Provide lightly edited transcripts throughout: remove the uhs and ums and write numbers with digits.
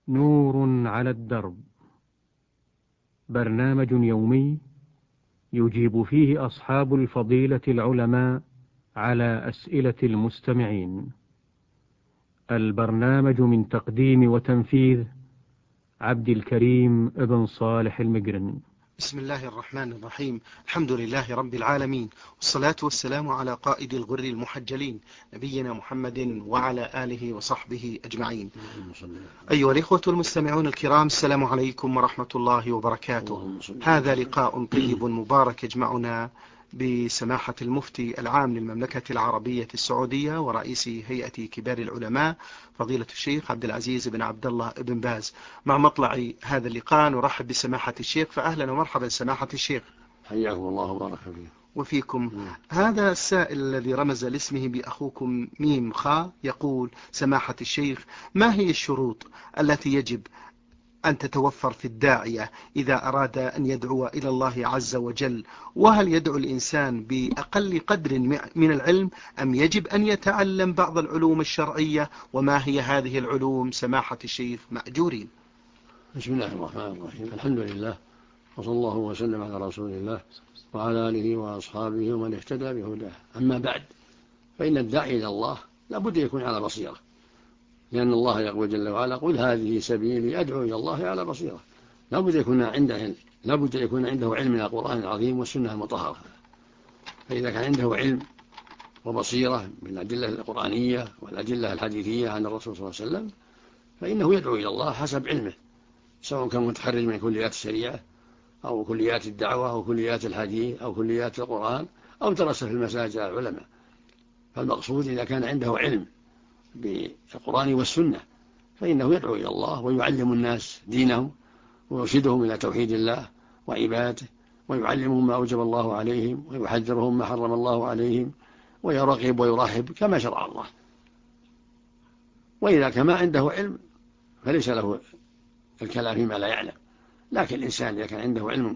نور على الدرب، برنامج يومي يجيب فيه أصحاب الفضيلة العلماء على أسئلة المستمعين. البرنامج من تقديم وتنفيذ عبد الكريم بن صالح المقرن. بسم الله الرحمن الرحيم. الحمد لله رب العالمين، والصلاة والسلام على قائد الغر المحجلين نبينا محمد وعلى آله وصحبه أجمعين. أيها الإخوة المستمعون الكرام، السلام عليكم ورحمة الله وبركاته. هذا لقاء طيب مبارك يجمعنا بسماحة المفتي العام للمملكة العربية السعودية ورئيس هيئة كبار العلماء فضيلة الشيخ عبد العزيز بن عبد الله بن باز. مع مطلع هذا اللقاء نرحب بسماحة الشيخ، فأهلا ومرحبا سماحة الشيخ. حياكم الله وبارك فيكم. وفيكم. هذا السائل الذي رمز لاسمه بأخوكم ميم خاء يقول: سماحة الشيخ، ما هي الشروط التي يجب أن تتوفر في الداعية إذا أراد أن يدعو إلى الله عز وجل؟ وهل يدعو الإنسان بأقل قدر من العلم أم يجب أن يتعلم بعض العلوم الشرعية؟ وما هي هذه العلوم سماحة الشيخ مأجورين؟ بسم الله الرحمن الرحيم. الحمد لله، وصلى الله وسلم على رسول الله وعلى آله وأصحابه ومن اهتدى بهداه. أما بعد، فإن الداعي إلى الله لابد يكون على بصيرة، لأن الله يقول جل وعلا: قل هذه سبيلي أدعو إلى الله على بصيرة. لابد يكون عنده علم من القرآن العظيم والسنة المطهرة. فإذا كان عنده علم وبصيرة من الأدلة القرآنية والأدلة الحديثية عن الرسول صلى الله عليه وسلم، فإنه يدعو إلى الله حسب علمه، سواء كان متخرج من كليات الشريعة أو كليات الدعوة أو كليات الحديث أو كليات القرآن أو درس في المساجد العلماء. فالمقصود إذا كان عنده علم بالقرآن والسنة فإنه يدعو إلى الله ويعلم الناس دينهم ويرشدهم إلى توحيد الله وعبادته، ويعلمهم ما أوجب الله عليهم ويحذرهم ما حرم الله عليهم، ويرغب ويرحب كما شرع الله. وإذا كان ما عنده علم فليس له الكلام فيما لا يعلم. لكن الإنسان إذا كان عنده علم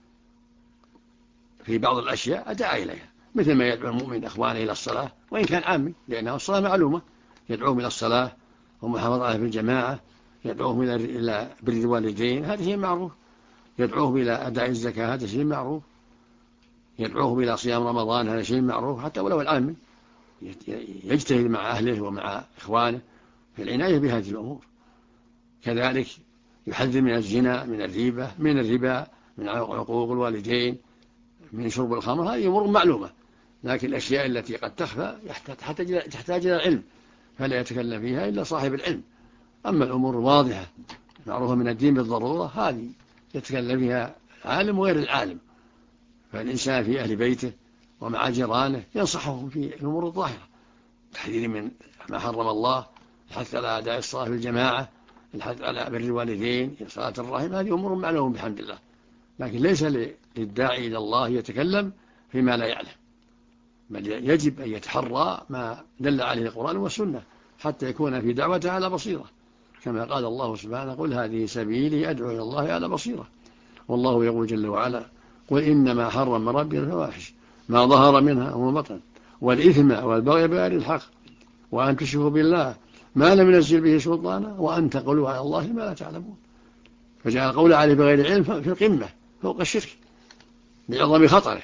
في بعض الأشياء أدعى إليها، مثل ما يدعو المؤمن أخوانه إلى الصلاة وإن كان عامي، لأنها الصلاة معلومة، يدعوهم إلى الصلاة ومحافظة عليها في الجماعة، يدعوهم إلى بر الوالدين، هذا شيء معروف، يدعوهم إلى أداء الزكاة، هذا شيء معروف، يدعوهم إلى صيام رمضان، هذا شيء معروف، حتى ولو العامي يجتهد مع أهله ومع إخوانه في العناية بهذه الأمور. كذلك يحذر من الزنا، من الريبة، من الربا، من عقوق الوالدين، من شرب الخمر، هذه أمور معلومة. لكن الأشياء التي قد تخفى تحتاج إلى العلم، فلا يتكلم فيها إلا صاحب العلم. أما الأمور الواضحة معروفة من الدين بالضرورة، هذه يتكلم فيها عالم وغير العالم. فالإنسان في أهل بيته ومع جيرانه ينصحهم في الأمور الظاهرة، تحذير من ما حرم الله، الحث على أداء الصلاة في الجماعة، الحث على بر الوالدين، صلاة الرحم، هذه أمور معلومة بحمد الله. لكن ليس للداعي إلى الله يتكلم فيما لا يعلم، بل يجب أن يتحرى ما دل عليه القرآن والسنة حتى يكون في دعوته على بصيرة، كما قال الله سبحانه: قل هذه سبيلي أدعو إلى الله على بصيرة. والله يقول جل وعلا: قل إنما حرم ربي الفواحش ما ظهر منها وما بطن والإثم والبغي بغير الحق وأن تشركوا بالله ما لم ينزل به سلطانا وأن تقولوا على الله ما لا تعلمون. فجعل القول عليه بغير علم في القمة فوق الشرك بعظم خطره.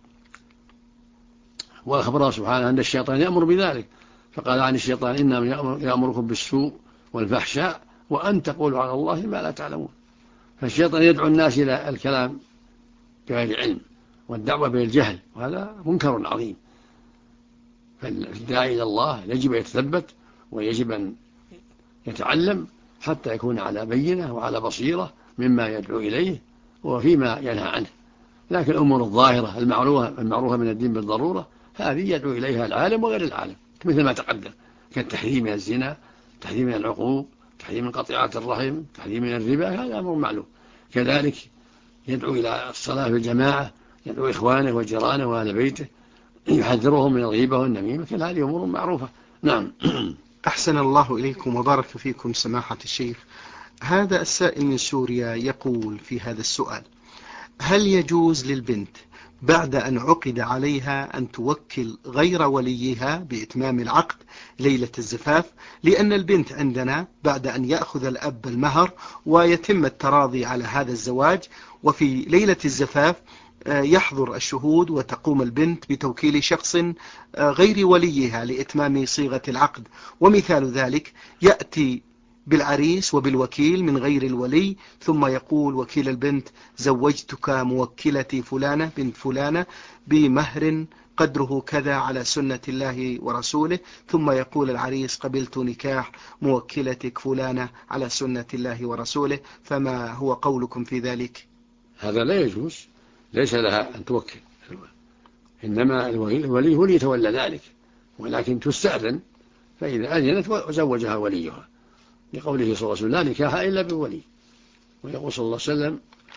وأخبره سبحانه أن الشيطان يأمر بذلك، فقال عن الشيطان: إنما يأمركم بالسوء والفحشاء وأن تقولوا على الله ما لا تعلمون. فالشيطان يدعو الناس إلى الكلام بغير علم والدعوة بالجهل، وهذا منكر عظيم. فالداعي إلى الله يجب أن يتثبت ويجب أن يتعلم حتى يكون على بينة وعلى بصيرة مما يدعو إليه وفيما ينهى عنه. لكن الأمور الظاهرة المعروفة من الدين بالضرورة هذه يدعو إليها العالم وغير العالم، مثل ما تقدم، كالتحريم من الزنا، تحريم من العقوق، تحريم من قطيعة الرحم، تحريم من الربا، هذا أمر معلوم. كذلك يدعو إلى الصلاة في الجماعة، يدعو إخوانه وجيرانه وأهل بيته، يحذرهم من الغيبة والنميمة، كل هذه أمور معروفة. نعم. أحسن الله إليكم وبارك فيكم سماحة الشيخ. هذا السائل من سوريا يقول في هذا السؤال: هل يجوز للبنت بعد أن عقد عليها أن توكل غير وليها بإتمام العقد ليلة الزفاف، لأن البنت عندنا بعد أن يأخذ الأب المهر ويتم التراضي على هذا الزواج، وفي ليلة الزفاف يحضر الشهود وتقوم البنت بتوكيل شخص غير وليها لإتمام صيغة العقد. ومثال ذلك يأتي بالعريس وبالوكيل من غير الولي، ثم يقول وكيل البنت: زوجتك موكلتي فلانة بنت فلانة بمهر قدره كذا على سنة الله ورسوله، ثم يقول العريس: قبلت نكاح موكلتك فلانة على سنة الله ورسوله. فما هو قولكم في ذلك؟ هذا لا يجوز، ليس لها أن توكل، إنما الولي هو اللي يتولى ذلك، ولكن تستأذن، فإذا أذنت وزوجها وليها، لقوله صلى الله عليه وسلم: لا نكاح إلا بولي. ويقول صلى الله عليه وسلم: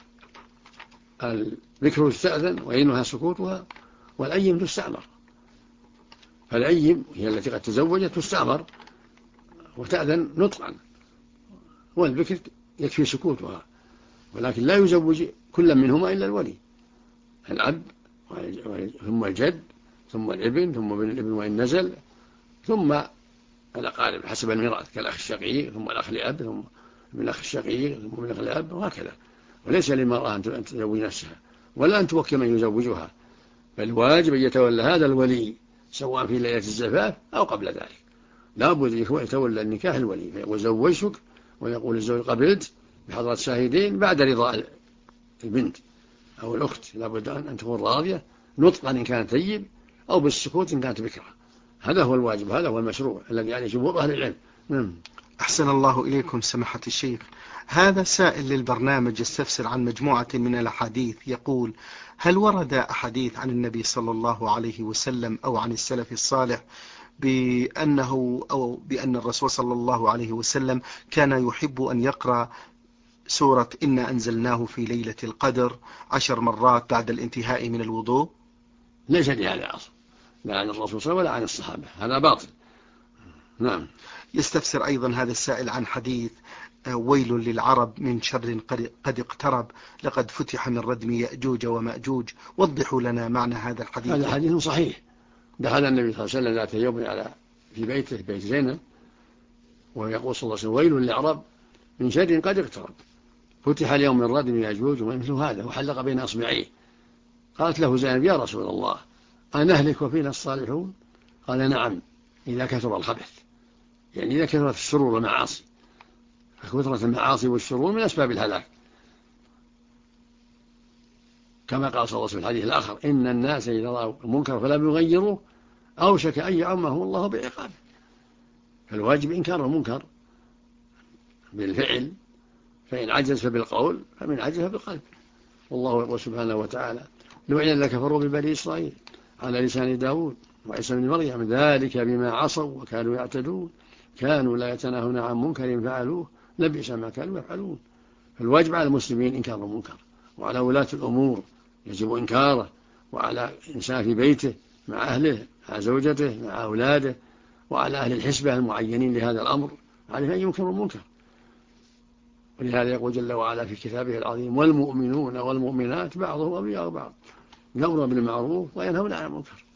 البكر تستأذن وإنها سكوتها، والأيم تستعمر. فالأيم هي التي قد تزوجت تستعمر وتأذن نطقا، والبكر يكفي سكوتها، ولكن لا يزوج كل منهما إلا الولي، الأب ثم الجد ثم الابن ثم ابن الابن وإن نزل، ثم الأقارب حسب الميراث كالأخ الشقيق، ثم الأخ لأب، ثم ابن الأخ الشقيق، ثم ابن الأخ لأب، وهكذا. وليس للمرأة أن تزوج نفسها ولا أن توكل من يزوجها، بل واجب أن يتولى هذا الولي سواء في ليلة الزفاف أو قبل ذلك. لا بد يتولى النكاح الولي، فيقول: زوجتك، ويقول الزوج: قبلت، بحضرة شاهدين بعد رضا البنت أو الأخت، لا بد أن تكون راضية نطقا إن كانت طيب، أو بالسكوت إن كانت بكرة. هذا هو الواجب، هذا هو المشروع الذي عليه جمهور أهل العلم. أحسن الله إليكم سماحة الشيخ. هذا سائل للبرنامج يستفسر عن مجموعة من الأحاديث، يقول: هل ورد أحاديث عن النبي صلى الله عليه وسلم أو عن السلف الصالح بأن الرسول صلى الله عليه وسلم كان يحب أن يقرأ سورة إنا أنزلناه في ليلة القدر 10 مرات بعد الانتهاء من الوضوء؟ ليس لهذا أصل، لا عن الرسول صلى الله عليه وسلم ولا عن الصحابة، هذا باطل. نعم. يستفسر أيضا هذا السائل عن حديث: ويل للعرب من شر قد اقترب، لقد فتح من ردم يأجوج ومأجوج. وضحوا لنا معنى هذا الحديث. هذا حديث صحيح. دخل النبي صلى الله عليه وسلم ذات يوم في بيته، بيت زينب، ويقول صلى الله عليه وسلم: ويل للعرب من شر قد اقترب، فتح اليوم من ردم يأجوج ومثل هذا، وحلق بين أصبعيه. قالت له زينب: يا رسول الله، أنهلك وفينا الصالحون؟ قال: نعم، إذا كثر الخبث، يعني إذا كثرت الشرور والمعاصي، فكثرة المعاصي والشرور من أسباب الهلاك، كما قال صلى الله عليه وسلم في الحديث الآخر: إن الناس إذا رأوا المنكر فلم يغيروه أوشك أن يعمهم الله بعقابه. فالواجب إنكار المنكر بالفعل، فإن عجز فبالقول، فمن عجز فبالقلب. والله يقول سبحانه وتعالى: لعن الذين كفروا ببني إسرائيل على لسان داود وعيسى بن مريم ذلك بما عصوا وكانوا يعتدون كانوا لا يتناهون عن منكر فعلوه لبئس ما كانوا يفعلون. فالواجب على المسلمين إنكار المنكر، وعلى ولاة الأمور يجب إنكاره، وعلى إنسان في بيته مع أهله مع زوجته مع أولاده، وعلى أهل الحسبة المعينين لهذا الأمر عليه أن ينكروا المنكر. ولهذا يقول جل وعلا في كتابه العظيم: والمؤمنون والمؤمنات بعضهم أولياء بعض يأمرون بالمعروف وينهون عن المنكر.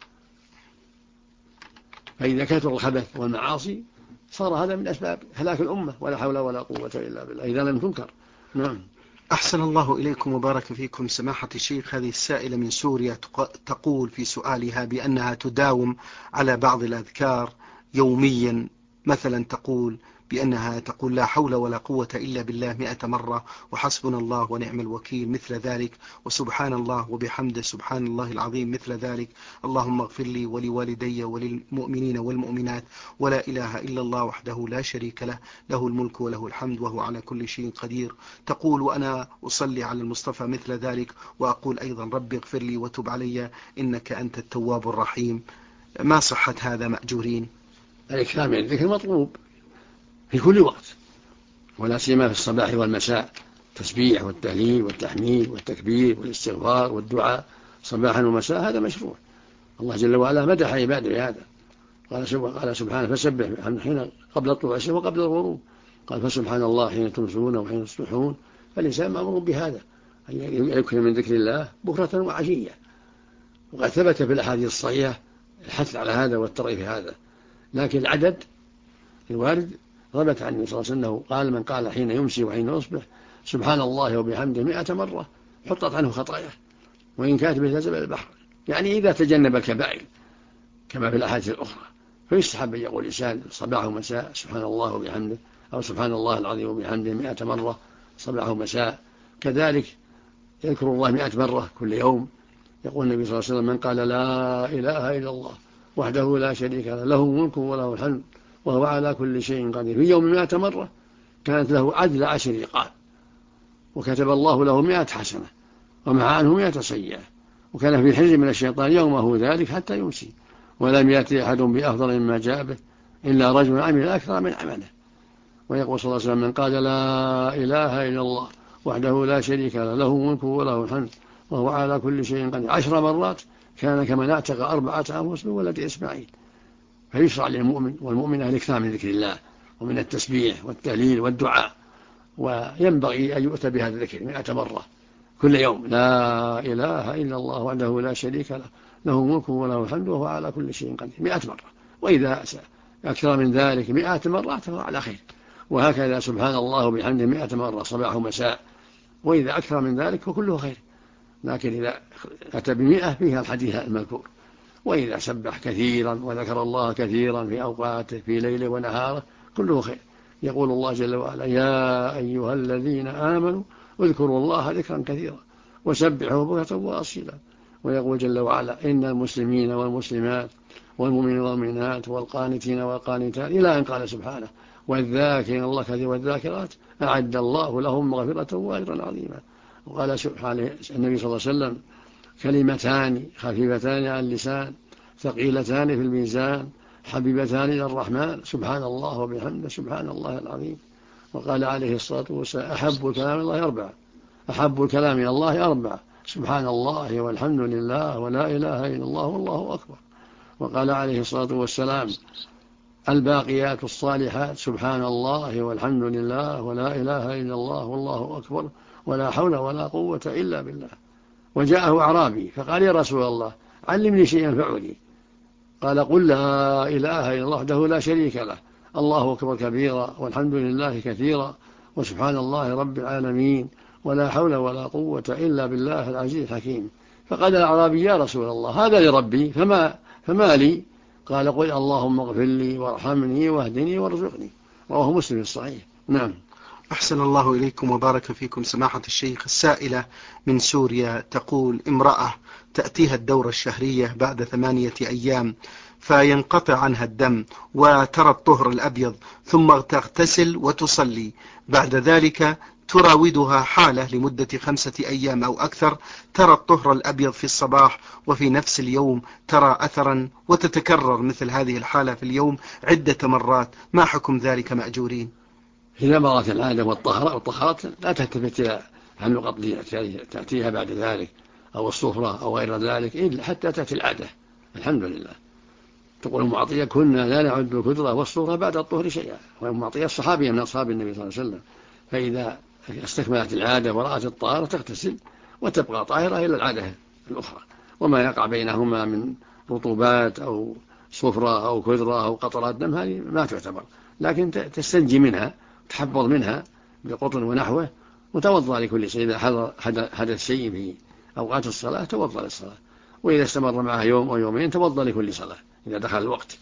فإذا كثر الخبث والمعاصي صار هذا من أسباب هلاك الأمة، ولا حول ولا قوة إلا بالله إذا لم تنكر. نعم. أحسن الله إليكم وبارك فيكم سماحة الشيخ. هذه السائلة من سوريا تقول في سؤالها بأنها تداوم على بعض الأذكار يوميا، مثلا تقول بأنها تقول: لا حول ولا قوة إلا بالله 100 مرة، وحسبنا الله ونعم الوكيل مثل ذلك، وسبحان الله وبحمده سبحان الله العظيم مثل ذلك، اللهم اغفر لي ولوالدي وللمؤمنين والمؤمنات، ولا إله إلا الله وحده لا شريك له، له الملك وله الحمد وهو على كل شيء قدير. تقول: وأنا أصلي على المصطفى مثل ذلك، وأقول أيضا: ربي اغفر لي وتب علي إنك أنت التواب الرحيم. ما صحة هذا مأجورين؟ الإكثار من الذكر مطلوب في كل وقت، ولا سيما في الصباح والمساء، التسبيح والتهليل والتحميد والتكبير والاستغفار والدعاء صباحا ومساء، هذا مشروع. الله جل وعلا مدح عباده بهذا، قال سبحانه: فسبح حين قبل طلوع الشمس وقبل الغروب، قال: فسبحان الله حين تمسون وحين تصبحون. فالإنسان مأمور بهذا، أن يكثر من ذكر الله بكرة وعشية، وقد ثبت في الأحاديث الصحيحة الحث على هذا والترغيب في هذا، لكن العدد الوارد ثبت عن النبي صلى الله عليه وسلم قال: من قال حين يمسي وحين يصبح سبحان الله وبحمده 100 مرة حطت عنه خطاياه وإن كانت مثل زبد البحر. يعني إذا تجنب الكبائر كما في الأحاديث الأخرى فيستحب أن يقول الإنسان صباح ومساء سبحان الله وبحمده، أو سبحان الله العظيم وبحمده 100 مرة صباح ومساء. كذلك يذكر الله 100 مرة كل يوم. يقول النبي صلى الله عليه وسلم: من قال لا إله إلا الله وحده لا شريك له له الملك وله الحمد وهو على كل شيء قدير في يوم 100 مرة كانت له عدل 10 رقاب، وكتب الله له 100 حسنة ومع عنه 100 سيئة، وكان في حرز من الشيطان يومه ذلك حتى يمسي، ولم يأتي أحد بأفضل مما جاء به إلا رجل عمل أكثر من عمله. ويقول صلى الله عليه وسلم: من قال لا إله إلا الله وحده لا شريك له له الملك وله الحمد وهو على كل شيء قدير 10 مرات كان كمن اعتق 4 أنفس من ولد إسماعيل. فيشرع للمؤمن والمؤمن الإكثار من ذكر الله ومن التسبيح والتهليل والدعاء، وينبغي أن يؤتى بهذا الذكر 100 مرة كل يوم: لا إله إلا الله وحده لا شريك له له الملك وله الحمد وهو على كل شيء قدير 100 مرة. وإذا أكثر من ذلك 100 مرة فهو على خير. وهكذا سبحان الله وبحمده 100 مرة صباح ومساء، وإذا أكثر من ذلك فكله خير. لكن إذا أتى ب100 فيها الحديث المذكور. وإذا سبح كثيرا وذكر الله كثيرا في أوقاته في ليله ونهاره كله خير. يقول الله جل وعلا: يا أيها الذين آمنوا اذكروا الله ذكرا كثيرا وسبحوا بكرة وأصيلا. ويقول جل وعلا: إن المسلمين والمسلمات والمؤمنين والمؤمنات والقانتين والقانتات إلى أن قال سبحانه: والذاكرين الله كثيرا والذاكرات أعد الله لهم مغفرة وأجرا عظيما. وقال سبحانه النبي صلى الله عليه وسلم: كلمتان خفيفتان على اللسان ثقيلتان في الميزان حبيبتان إلى الرحمن سبحان الله وبحمده سبحان الله العظيم. وقال عليه الصلاة والسلام: أحب الكلام الله 4، أحب الكلام إلى الله 4: سبحان الله والحمد لله ولا إله إلا الله والله أكبر. وقال عليه الصلاة والسلام: الباقيات الصالحات سبحان الله والحمد لله ولا إله إلا الله والله أكبر ولا حول ولا قوة إلا بالله. وجاءه أعرابي فقال: يا رسول الله علمني شيئا ينفعني. قال: قل لا إله إلا الله وحده لا شريك له الله أكبر كبيرا والحمد لله كثيرا وسبحان الله رب العالمين ولا حول ولا قوة إلا بالله العزيز الحكيم. فقال الأعرابي: يا رسول الله هذا لربي فما لي؟ قال: قل اللهم اغفر لي وارحمني واهدني وارزقني. رواه مسلم الصحيح. نعم. أحسن الله إليكم وبارك فيكم سماحة الشيخ. السائلة من سوريا تقول: امرأة تأتيها الدورة الشهرية بعد 8 أيام فينقطع عنها الدم وترى الطهر الأبيض ثم تغتسل وتصلي، بعد ذلك تراودها حالة لمدة 5 أيام أو أكثر، ترى الطهر الأبيض في الصباح وفي نفس اليوم ترى أثرا، وتتكرر مثل هذه الحالة في اليوم عدة مرات، ما حكم ذلك مأجورين؟ إذا مرت العادة والطهارات لا تلتفت إلى النقط تأتيها بعد ذلك أو الصفرة أو غير ذلك إلا حتى تأتي العادة. الحمد لله. تقول أم عطية: كنا لا نعد الكدرة والصفرة بعد الطهر شيئا. وأم عطية الصحابية من أصحاب النبي صلى الله عليه وسلم، فإذا استكملت العادة ورأت الطهارة تغتسل وتبقى طاهرة إلى العادة الأخرى، وما يقع بينهما من رطوبات أو صفرة أو كدرة أو قطرات دم هذه ما تعتبر، لكن تستنجي منها تحفظ منها بقطن ونحوه وتوضأ لكل شيء. إذا حدث شيء في أوقات الصلاة توضأ للصلاة، وإذا استمر معها يوم أو يومين توضأ لكل صلاة إذا دخل الوقت.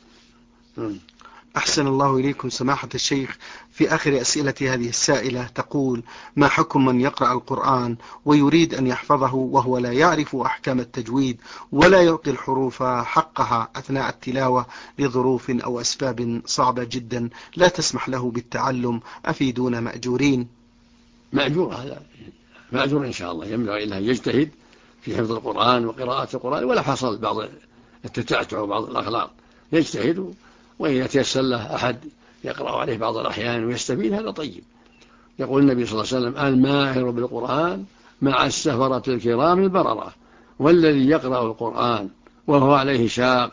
أحسن الله إليكم سماحة الشيخ. في آخر أسئلة هذه السائلة تقول: ما حكم من يقرأ القرآن ويريد أن يحفظه وهو لا يعرف أحكام التجويد ولا يعطي الحروف حقها أثناء التلاوة لظروف أو أسباب صعبة جدا لا تسمح له بالتعلم، أفيدون مأجورين؟ مأجور، هذا مأجور إن شاء الله. ينبغي له يجتهد في حفظ القرآن وقراءة القرآن، ولا حصل بعض التتعتع وبعض الأغلاط يجتهد، وإذا تيسر له أحد يقرأ عليه بعض الأحيان ويستفيد هذا طيب. يقول النبي صلى الله عليه وسلم: الماهر بالقرآن مع السفرة الكرام البررة، والذي يقرأ القرآن وهو عليه شاق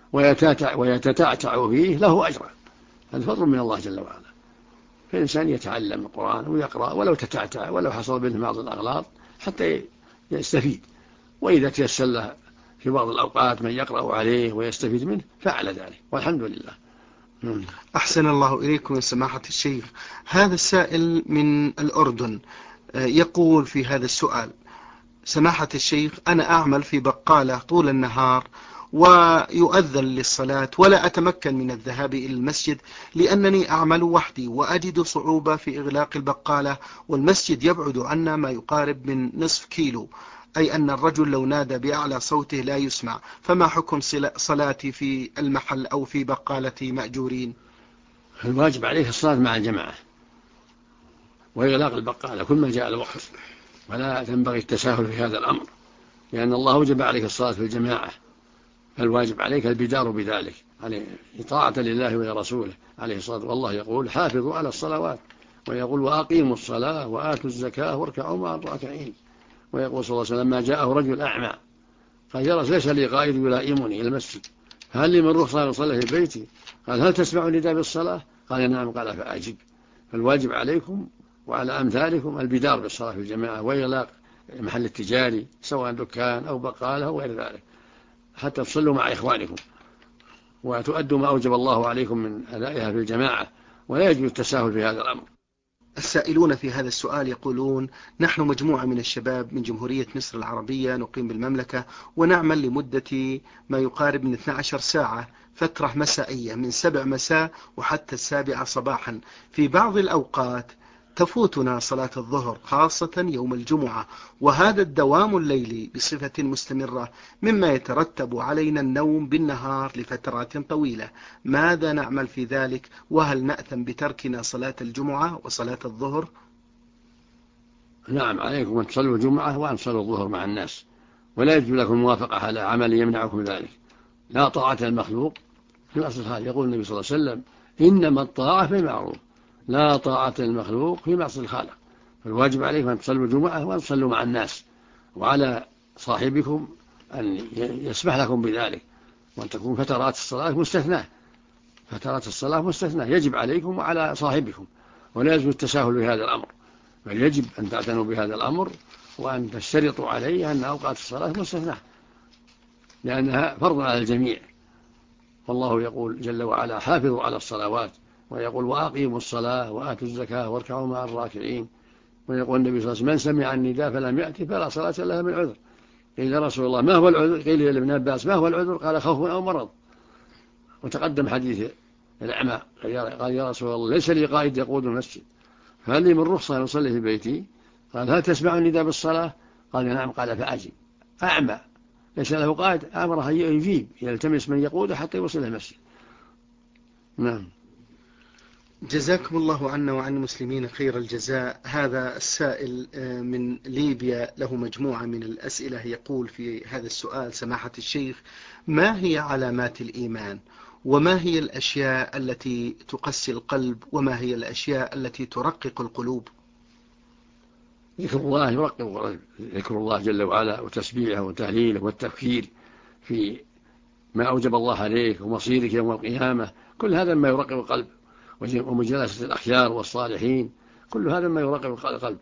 ويتتعتع فيه له أجر. هذا فضل من الله جل وعلا. فالإنسان يتعلم القرآن ويقرأ ولو تتعتع ولو حصل منه بعض الأغلاط حتى يستفيد، وإذا تيسر له في بعض الأوقات من يقرأ عليه ويستفيد منه فعل ذلك، والحمد لله. أحسن الله إليكم يا سماحة الشيخ. هذا السائل من الأردن يقول في هذا السؤال: سماحة الشيخ، أنا أعمل في بقالة طول النهار ويؤذن للصلاة ولا أتمكن من الذهاب إلى المسجد لأنني أعمل وحدي وأجد صعوبة في إغلاق البقالة، والمسجد يبعد عنا ما يقارب من نصف كيلو، أي أن الرجل لو نادى بأعلى صوته لا يسمع، فما حكم صلاتي في المحل أو في بقالتي مأجورين؟ الواجب عليك الصلاة مع الجماعة وإغلاق البقالة كل ما جاء الوقت، ولا تنبغي التساهل في هذا الأمر، لأن الله وجب عليك الصلاة في الجماعة، فالواجب عليك البدار بذلك عليه طاعة لله ولرسوله عليه الصلاة، والله يقول حافظوا على الصلوات، ويقول وأقيموا الصلاة وآتوا الزكاة واركعوا مع الراكعين، ويقول صلى الله عليه وسلم ما جاءه رجل أعمى قال يا رسول ليس لي قائد يلائمني إلى المسجد، هل لي من رخصة أصلي في بيتي؟ قال هل تسمع نداء بالصلاة؟ قال نعم، قال فأجب. فالواجب عليكم وعلى أمثالكم البدار بالصلاة في الجماعة وإغلاق المحل التجاري سواء دكان أو بقالة أو غير ذلك، حتى تصلوا مع إخوانكم وتؤدوا ما أوجب الله عليكم من أدائها في الجماعة، ولا يجب التساهل في هذا الأمر. السائلون في هذا السؤال يقولون: نحن مجموعة من الشباب من جمهورية مصر العربية نقيم بالمملكة ونعمل لمدة ما يقارب من 12 ساعة فترة مسائية من 7 مساء وحتى 7 صباحا. في بعض الأوقات تفوتنا صلاة الظهر خاصة يوم الجمعة، وهذا الدوام الليلي بصفة مستمرة مما يترتب علينا النوم بالنهار لفترات طويلة. ماذا نعمل في ذلك؟ وهل نأثم بتركنا صلاة الجمعة وصلاة الظهر؟ نعم، عليكم أن تصلوا الجمعة وأن تصلوا الظهر مع الناس، ولا يجب لكم الموافقة على عمل يمنعكم ذلك. لا طاعة المخلوق في أصل الحال، يقول النبي صلى الله عليه وسلم إنما الطاعة في المعروف لا طاعة المخلوق في معصية الخالق. فالواجب عليكم أن تصلوا الجمعة وأن تصلوا مع الناس، وعلى صاحبكم أن يسمح لكم بذلك، وأن تكون فترات الصلاة مستثناة، فترات الصلاة مستثناة يجب عليكم وعلى صاحبكم، ولا يجب التساهل بهذا الأمر، بل يجب أن تعتنوا بهذا الأمر وأن تشترطوا عليه أن أوقات الصلاة مستثناة، لأنها فرض على الجميع. والله يقول جل وعلا حافظوا على الصلوات، ويقول وأقيموا الصلاة وآتوا الزكاة واركعوا مع الراكعين، ويقول النبي صلى الله عليه وسلم من سمع النداء فلم يأتي فلا صلاة له من عذر. قيل يا رسول الله ما هو العذر؟ قيل لابن عباس ما هو العذر؟ قال خوف أو مرض. وتقدم حديث الأعمى قال يا رسول الله ليس لي قائد يقود المسجد فهل لي من رخصة أن أصلي في بيتي؟ قال هل تسمع النداء بالصلاة؟ قال نعم، قال فأجب. أعمى ليس له قائد أمره يجيب يلتمس من يقوده حتى يوصل المسجد. نعم. جزاكم الله عنا وعن المسلمين خير الجزاء. هذا السائل من ليبيا له مجموعة من الأسئلة، يقول في هذا السؤال: سماحة الشيخ، ما هي علامات الإيمان؟ وما هي الأشياء التي تقسي القلب؟ وما هي الأشياء التي ترقق القلوب؟ ذكر الله يرقق القلب، ذكر الله جل وعلا وتسبيحه وتهليله والتفكير في ما أوجب الله عليك ومصيرك يوم القيامة، كل هذا ما يرقق القلب، ومجالسة الأخيار والصالحين، كل هذا ما يرقق القلب.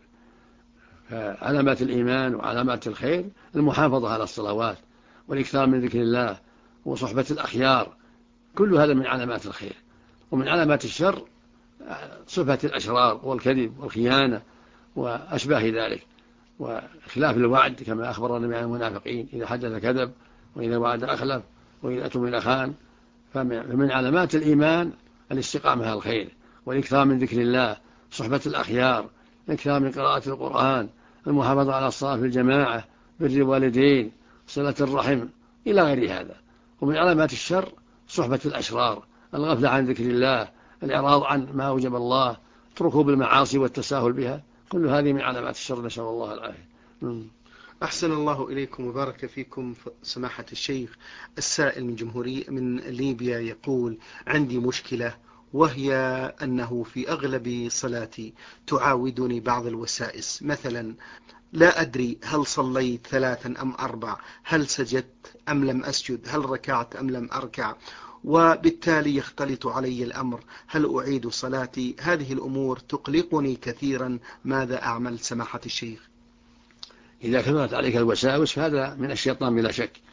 فعلامات الإيمان وعلامات الخير المحافظة على الصلوات والإكثار من ذكر الله وصحبة الأخيار، كل هذا من علامات الخير. ومن علامات الشر صفة الأشرار والكذب والخيانة وأشباه ذلك، وخلاف الوعد كما أخبر النبي عن المنافقين إذا حدث كذب وإذا وعد أخلف وإذا أتمن خان. فمن علامات الإيمان الاستقامة على الخير والإكثار من ذكر الله، صحبة الأخيار، الإكثار من قراءة القرآن، المحافظة على الصلاة في الجماعة، بر الوالدين، صلة الرحم، إلى غير هذا. ومن علامات الشر صحبة الأشرار، الغفلة عن ذكر الله، الإعراض عن ما أوجب الله، ركوب المعاصي والتساهل بها، كل هذه من علامات الشر، نسأل الله العافية. أحسن الله إليكم وبارك فيكم سماحة الشيخ. السائل من ليبيا يقول: عندي مشكلة، وهي أنه في أغلب صلاتي تعاودني بعض الوسائس، مثلا لا أدري هل صليت 3 أم 4، هل سجدت أم لم أسجد، هل ركعت أم لم أركع، وبالتالي يختلط علي الأمر، هل أعيد صلاتي؟ هذه الأمور تقلقني كثيرا، ماذا أعمل سماحة الشيخ؟ إذا كثرت عليك الوساوس فهذا من الشيطان بلا شك،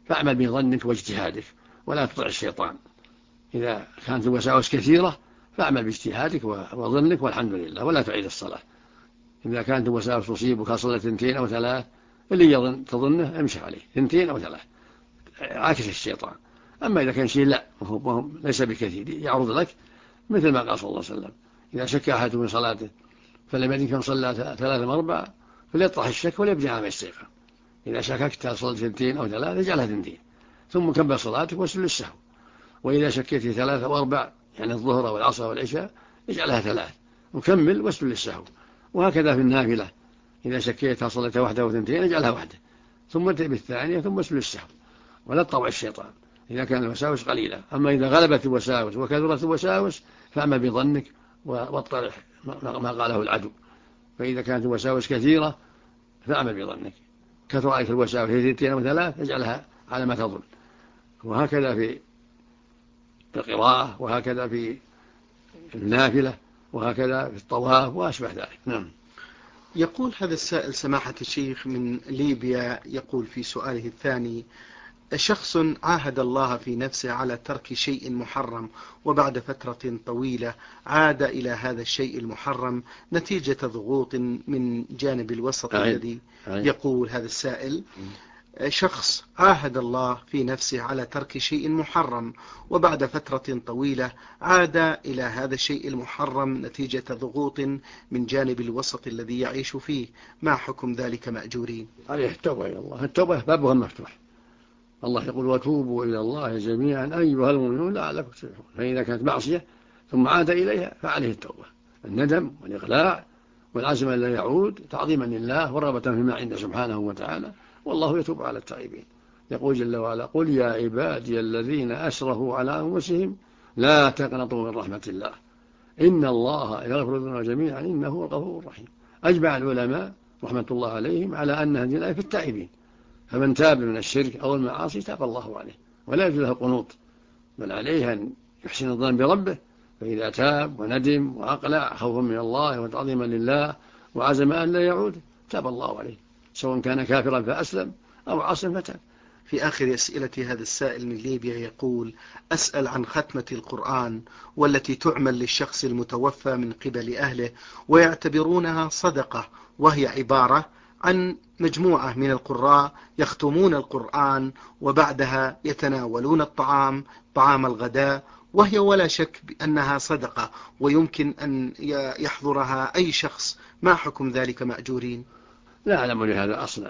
فاعمل بظنك واجتهادك ولا تطع الشيطان. إذا كانت الوساوس كثيرة فاعمل باجتهادك وظنك والحمد لله ولا تعيد الصلاة. إذا كانت الوساوس تصيبك صلى 2 أو 3 اللي تظنه امشي عليه 2 أو 3 عاكس الشيطان. أما إذا كان شيء لا ليس بكثير يعرض لك مثل ما قال صلى الله عليه وسلم إذا شك أحد من صلاته فلم يدرك كم صلى 3 أو 4 فليطرح الشك وليبني على ما يستيقن. إذا شككت صلت 2 أو 3 اجعلها 2 ثم كمل صلاتك واسجد للسهو. وإذا شكيت في 3 أو 4 يعني الظهر أو العصر أو العشاء اجعلها 3 وكمل واسجد للسهو. وهكذا في النافلة إذا شكيت صلت 1 أو 2 اجعلها 1 ثم ارتب بالثانية ثم اسجد للسهو ولا تطوع الشيطان إذا كان الوساوس قليلة. أما إذا غلبت الوساوس وكثرت الوساوس فاعمل بظنك واطرح ما قاله العدو. فإذا كانت الوساوس كثيرة فاعمل بظنك كثر عليك الوساوس 2 أو 3 اجعلها على ما تظن. وهكذا في القراءة وهكذا في النافلة وهكذا في الطواف وأشبه ذلك. نعم. يقول هذا السائل سماحة الشيخ من ليبيا، يقول في سؤاله الثاني: شخص عاهد الله في نفسه على ترك شيء محرم وبعد فترة طويلة عاد إلى هذا الشيء المحرم نتيجة ضغوط من جانب الوسط الذي يقول هذا السائل: شخص عاهد الله في نفسه على ترك شيء محرم وبعد فترة طويلة عاد إلى هذا الشيء المحرم نتيجة ضغوط من جانب الوسط الذي يعيش فيه، ما حكم ذلك مأجورين؟ عليه التوبة إلى الله. التوبة بابها مفتوح. الله يقول: وتوبوا إلى الله جميعا أيها المؤمنون لعلكم تفلحون. فإذا كانت معصية ثم عاد إليها فعليه التوبة، الندم والإقلاع والعزم أن لا يعود تعظيما لله ورغبة فيما عنده سبحانه وتعالى، والله يتوب على التائبين. يقول جل وعلا: قل يا عبادي الذين أسرفوا على أنفسهم لا تقنطوا من رحمة الله إن الله يغفر الذنوب جميعا إنه هو الغفور الرحيم. أجمع العلماء رحمة الله عليهم على أن هذه الآية في التائبين، فمن تاب من الشرك أو المعاصي تاب الله عليه ولا يجوز له القنوط، بل عليه أن يحسن الظن بربه. فإذا تاب وندم وأقلع خوفا من الله وتعظيما لله وعزم أن لا يعود تاب الله عليه، سواء كان كافرا فأسلم أو عاصم فتاب. في آخر أسئلة هذا السائل من ليبيا يقول: أسأل عن ختمة القرآن والتي تعمل للشخص المتوفى من قبل أهله ويعتبرونها صدقة، وهي عبارة عن مجموعة من القراء يختمون القرآن وبعدها يتناولون طعام الغداء، وهي ولا شك بأنها صدقة ويمكن أن يحضرها أي شخص، ما حكم ذلك مأجورين؟ لا أعلم لهذا أصلا.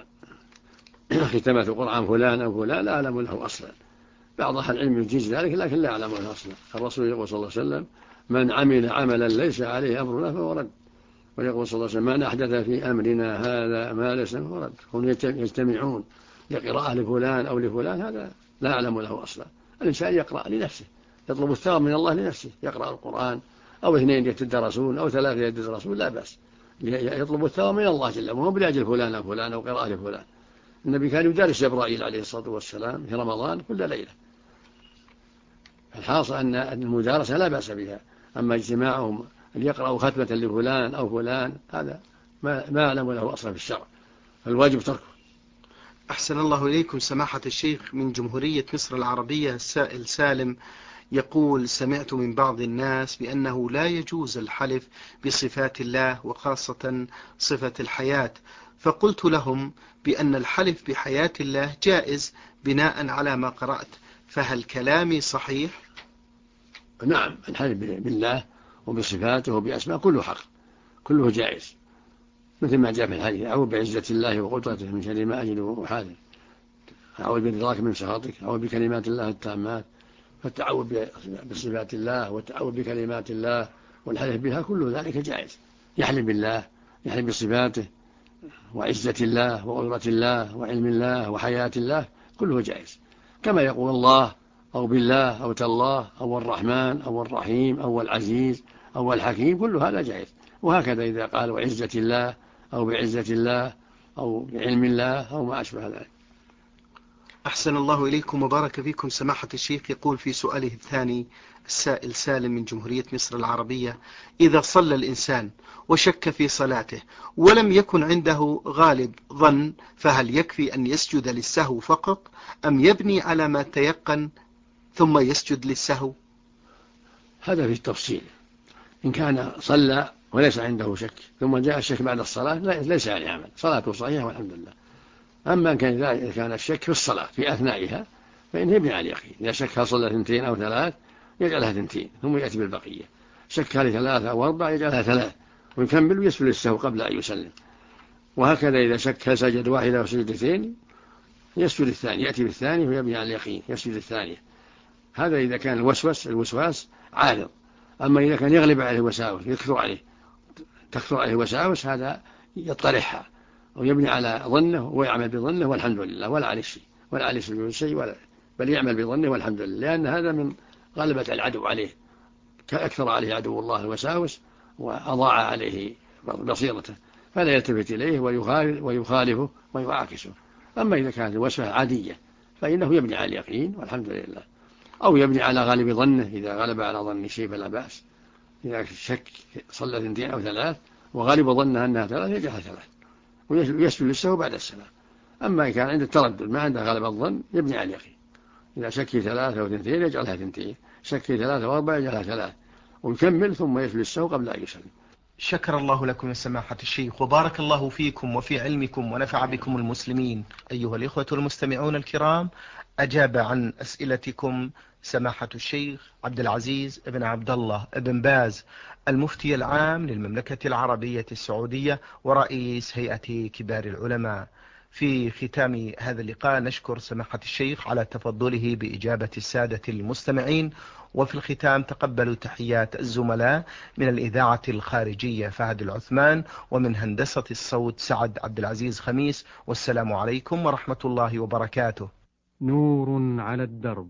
ختمة القرآن فلان أو فلان لا أعلم له أصلا. بعض أهل العلم يجيز ذلك لكن لا أعلم له أصلا. الرسول يقول صلى الله عليه وسلم: من عمل عملا ليس عليه أمرنا فهو رد. ويقول صلى الله عليه وسلم: من أحدث في أمرنا هذا ما ليس فهو رد. هم يجتمعون لقراءة لفلان أو لفلان، هذا لا أعلم له أصلا. الإنسان يقرأ لنفسه، يطلب الثواب من الله لنفسه، يقرأ القرآن أو 2 يتدرسون أو 3 يتدرسون لا بأس، يطلب الثواب من الله جل وعلا، مو بلأجل فلان أو فلان أو قراءة لفلان. النبي كان يدرس جبرائيل عليه الصلاة والسلام في رمضان كل ليلة. الحاصل أن المدارسة لا بأس بها، أما اجتماعهم أن يقرأوا ختمة لفلان أو فلان هذا ما أعلم له أصلا في الشرع، فالواجب تركه. أحسن الله إليكم سماحة الشيخ. من جمهورية مصر العربية السائل سالم يقول: سمعت من بعض الناس بأنه لا يجوز الحلف بصفات الله وخاصة صفة الحياة، فقلت لهم بأن الحلف بحياة الله جائز بناء على ما قرأت، فهل كلامي صحيح؟ نعم، الحلف بالله وبصفاته وبأسماء كله حق، كله جائز، مثل ما جاء في الحديث: أعوذ بعزة الله وقدرته من شر ما أجد وأحاذر، أعوذ برضاك من سخطك، أعوذ بكلمات الله التامات. فالتعوذ بصفات الله والتعوذ بكلمات الله والحلف بها كل ذلك جائز. يحلف بالله، يحلف بصفاته وعزة الله وقدرة الله وعلم الله وحياة الله كله جائز، كما يقول الله أو بالله أو تالله أو الرحمن أو الرحيم أو العزيز أو الحكيم، كل هذا جائز. وهكذا إذا قال وعزة الله أو بعزة الله أو بعلم الله أو ما أشبه ذلك. أحسن الله إليكم وبارك فيكم سماحة الشيخ. يقول في سؤاله الثاني: السائل سالم من جمهورية مصر العربية: إذا صلى الإنسان وشك في صلاته ولم يكن عنده غالب ظن، فهل يكفي أن يسجد للسهو فقط أم يبني على ما تيقن ثم يسجد للسهو؟ هذا في التفصيل. إن كان صلى وليس عنده شك ثم جاء الشك بعد الصلاة ليس عليه عمل، صلاته صحيحة والحمد لله. أما إن كان الشك في الصلاة في أثنائها فإنه يبني على اليقين. إذا شك هل صلى 2 أو 3 يجعلها 2 ثم يأتي بالبقية، شك هل 3 أو 4 يجعلها 3 ويكمل ويسجد للسهو قبل أن يسلم. وهكذا إذا شك هل سجد 1 أو سجد 2 يسجد الثاني، يأتي بالثاني ويبني على اليقين يسجد الثانية. هذا إذا كان الوسواس عارض. أما إذا كان يغلب عليه الوساوس تكثر عليه الوساوس هذا يطرحها ويبني على ظنه ويعمل بظنه والحمد لله، ولا عليه شيء ولا عليه شيء بل يعمل بظنه والحمد لله، لأن هذا من غلبة العدو عليه، كأكثر عليه عدو الله الوساوس وأضاع عليه بصيرته، فلا يلتفت إليه ويخالفه ويعاكسه. أما إذا كانت الوسوسة عادية فإنه يبني على اليقين والحمد لله، أو يبني على غالب ظنه. إذا غلب على ظن شيء فلا بأس. إذا شك صلى 2 أو 3 وغالب ظنها أنها 3 يجعلها 3 ويسجد للسهو بعد السلام. أما إن كان عنده التردد ما عنده غالب الظن يبني على اليقين. إذا شك 3 أو 2 يجعلها 2، شك 3 و4 يجعلها 3 ويكمل ثم يسجد للسهو قبل أن يسلم. شكر الله لكم يا سماحة الشيخ، وبارك الله فيكم وفي علمكم ونفع بكم المسلمين. أيها الإخوة المستمعون الكرام، أجاب عن أسئلتكم سماحة الشيخ عبد العزيز بن عبد الله بن باز، المفتي العام للمملكة العربية السعودية ورئيس هيئة كبار العلماء. في ختام هذا اللقاء نشكر سماحة الشيخ على تفضله بإجابة السادة المستمعين، وفي الختام تقبلوا تحيات الزملاء من الإذاعة الخارجية فهد العثمان، ومن هندسة الصوت سعد عبد العزيز خميس، والسلام عليكم ورحمة الله وبركاته. نور على الدرب،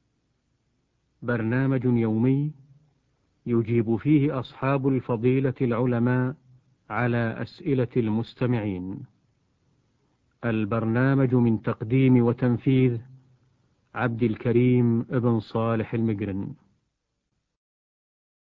برنامج يومي يجيب فيه أصحاب الفضيلة العلماء على أسئلة المستمعين. البرنامج من تقديم وتنفيذ عبد الكريم ابن صالح المقرن.